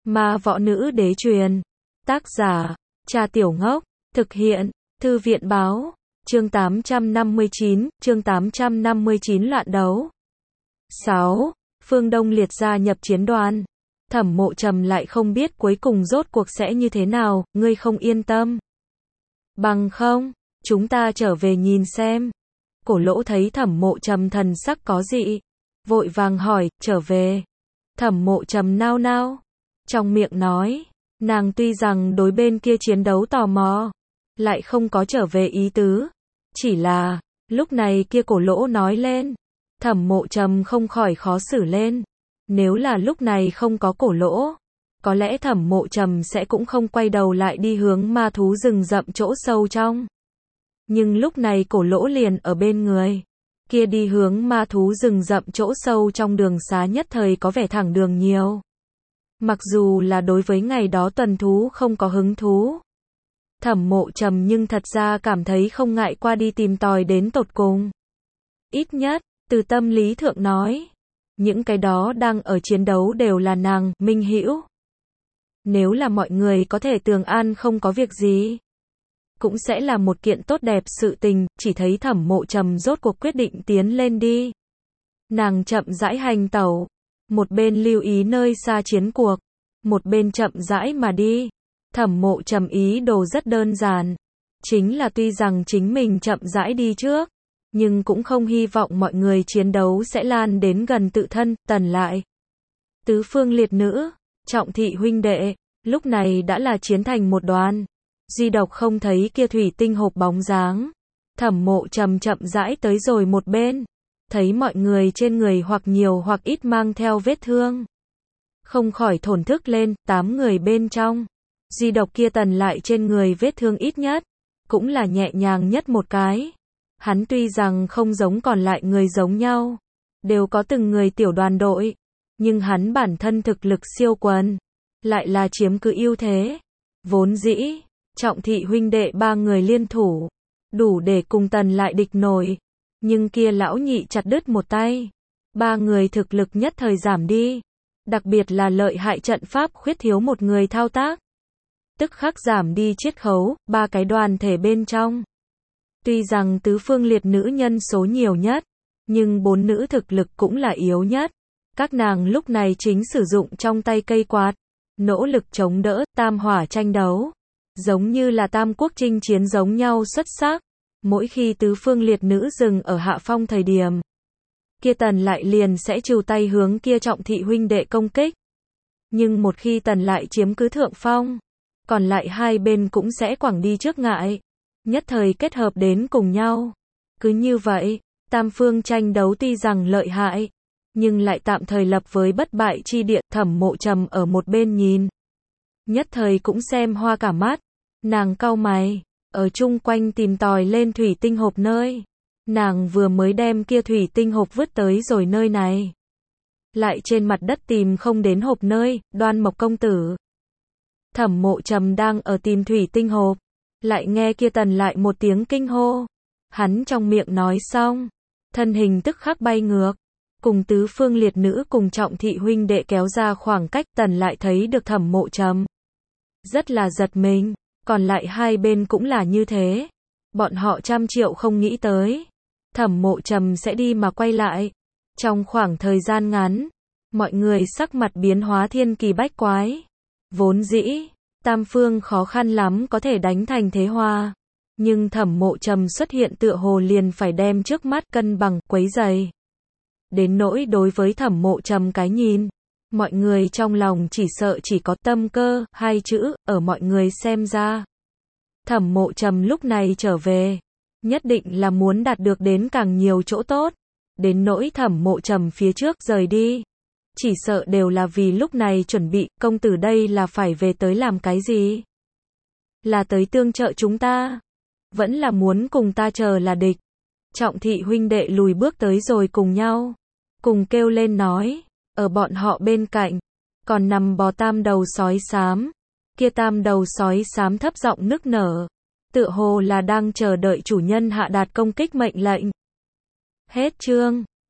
Ma võ nữ đế truyền. Tác giả, Cha Tiểu Ngốc. Thực hiện, Thư viện báo. Chương 859 loạn đấu. 6. Phương Đông liệt gia nhập chiến đoàn. Thẩm Mộ Trầm lại không biết cuối cùng rốt cuộc sẽ như thế nào, ngươi không yên tâm. Bằng không, chúng ta trở về nhìn xem. Cổ Lỗ thấy Thẩm Mộ Trầm thần sắc có dị, vội vàng hỏi, trở về. Thẩm Mộ Trầm nao nao, trong miệng nói, nàng tuy rằng đối bên kia chiến đấu tò mò, lại không có trở về ý tứ. Chỉ là, lúc này kia Cổ Lỗ nói lên, Thẩm Mộ Trầm không khỏi khó xử lên. Nếu là lúc này không có Cổ Lỗ, có lẽ Thẩm Mộ Trầm sẽ cũng không quay đầu lại đi hướng ma thú rừng rậm chỗ sâu trong. Nhưng lúc này Cổ Lỗ liền ở bên người. Kia đi hướng ma thú rừng rậm chỗ sâu trong đường xá nhất thời có vẻ thẳng đường nhiều. Mặc dù là đối với ngày đó tuần thú không có hứng thú, Thẩm Mộ Trầm nhưng thật ra cảm thấy không ngại qua đi tìm tòi đến tột cùng. Ít nhất, từ tâm lý thượng nói, những cái đó đang ở chiến đấu đều là nàng, minh hữu. Nếu là mọi người có thể tường an không có việc gì, cũng sẽ là một kiện tốt đẹp sự tình. Chỉ thấy Thẩm Mộ Trầm rốt cuộc quyết định tiến lên đi. Nàng chậm rãi hành tẩu, một bên lưu ý nơi xa chiến cuộc, một bên chậm rãi mà đi. Thẩm Mộ Trầm ý đồ rất đơn giản, chính là tuy rằng chính mình chậm rãi đi trước, nhưng cũng không hy vọng mọi người chiến đấu sẽ lan đến gần tự thân. Tần lại, tứ phương liệt nữ, Trọng thị huynh đệ, lúc này đã là chiến thành một đoàn. Duy độc không thấy kia thủy tinh hộp bóng dáng. Thẩm Mộ Trầm chậm rãi tới rồi một bên, thấy mọi người trên người hoặc nhiều hoặc ít mang theo vết thương, không khỏi thổn thức lên. 8 người bên trong, duy độc kia Tần lại trên người vết thương ít nhất, cũng là nhẹ nhàng nhất một cái. Hắn tuy rằng không giống còn lại người giống nhau, đều có từng người tiểu đoàn đội, nhưng hắn bản thân thực lực siêu quần, lại là chiếm cứ ưu thế. Vốn dĩ, Trọng thị huynh đệ 3 người liên thủ, đủ để cùng Tần lại địch nổi. Nhưng kia lão nhị chặt đứt một tay, 3 người thực lực nhất thời giảm đi. Đặc biệt là lợi hại trận pháp khuyết thiếu một người thao tác, tức khắc giảm đi chiết khấu. 3 cái đoàn thể bên trong, tuy rằng tứ phương liệt nữ nhân số nhiều nhất, nhưng 4 nữ thực lực cũng là yếu nhất. Các nàng lúc này chính sử dụng trong tay cây quạt, nỗ lực chống đỡ tam hỏa tranh đấu, giống như là tam quốc chinh chiến giống nhau xuất sắc. Mỗi khi tứ phương liệt nữ dừng ở hạ phong thời điểm, kia Tần lại liền sẽ trừ tay hướng kia Trọng thị huynh đệ công kích. Nhưng một khi Tần lại chiếm cứ thượng phong, còn lại hai bên cũng sẽ quẳng đi trước ngại, nhất thời kết hợp đến cùng nhau. Cứ như vậy, tam phương tranh đấu tuy rằng lợi hại, nhưng lại tạm thời lập với bất bại chi địa. Thẩm Mộ Trầm ở một bên nhìn, nhất thời cũng xem hoa cả mắt. Nàng cau mày, ở chung quanh tìm tòi lên thủy tinh hộp nơi. Nàng vừa mới đem kia thủy tinh hộp vứt tới rồi nơi này, lại trên mặt đất tìm không đến hộp nơi. Đoan Mộc công tử. Thẩm Mộ Trầm đang ở tìm thủy tinh hộp, lại nghe kia Tần lại một tiếng kinh hô. Hắn trong miệng nói xong, thân hình tức khắc bay ngược, cùng tứ phương liệt nữ cùng Trọng thị huynh đệ kéo ra khoảng cách. Tần lại thấy được Thẩm Mộ Trầm, rất là giật mình, còn lại hai bên cũng là như thế. Bọn họ trăm triệu không nghĩ tới, Thẩm Mộ Trầm sẽ đi mà quay lại. Trong khoảng thời gian ngắn, mọi người sắc mặt biến hóa thiên kỳ bách quái. Vốn dĩ, tam phương khó khăn lắm có thể đánh thành thế hòa, nhưng Thẩm Mộ Trầm xuất hiện tựa hồ liền phải đem trước mắt cân bằng, quấy rầy. Đến nỗi đối với Thẩm Mộ Trầm cái nhìn, mọi người trong lòng chỉ sợ chỉ có tâm cơ, hai chữ. Ở mọi người xem ra, Thẩm Mộ Trầm lúc này trở về, nhất định là muốn đạt được đến càng nhiều chỗ tốt. Đến nỗi Thẩm Mộ Trầm phía trước rời đi, chỉ sợ đều là vì lúc này chuẩn bị. Công tử đây là phải về tới làm cái gì? Là tới tương trợ chúng ta? Vẫn là muốn cùng ta chờ là địch? Trọng thị huynh đệ lùi bước tới rồi cùng nhau, cùng kêu lên nói. Ở bọn họ bên cạnh, còn nằm bò tam đầu sói xám. Kia tam đầu sói xám thấp giọng nức nở, tựa hồ là đang chờ đợi chủ nhân hạ đạt công kích mệnh lệnh. Hết chương.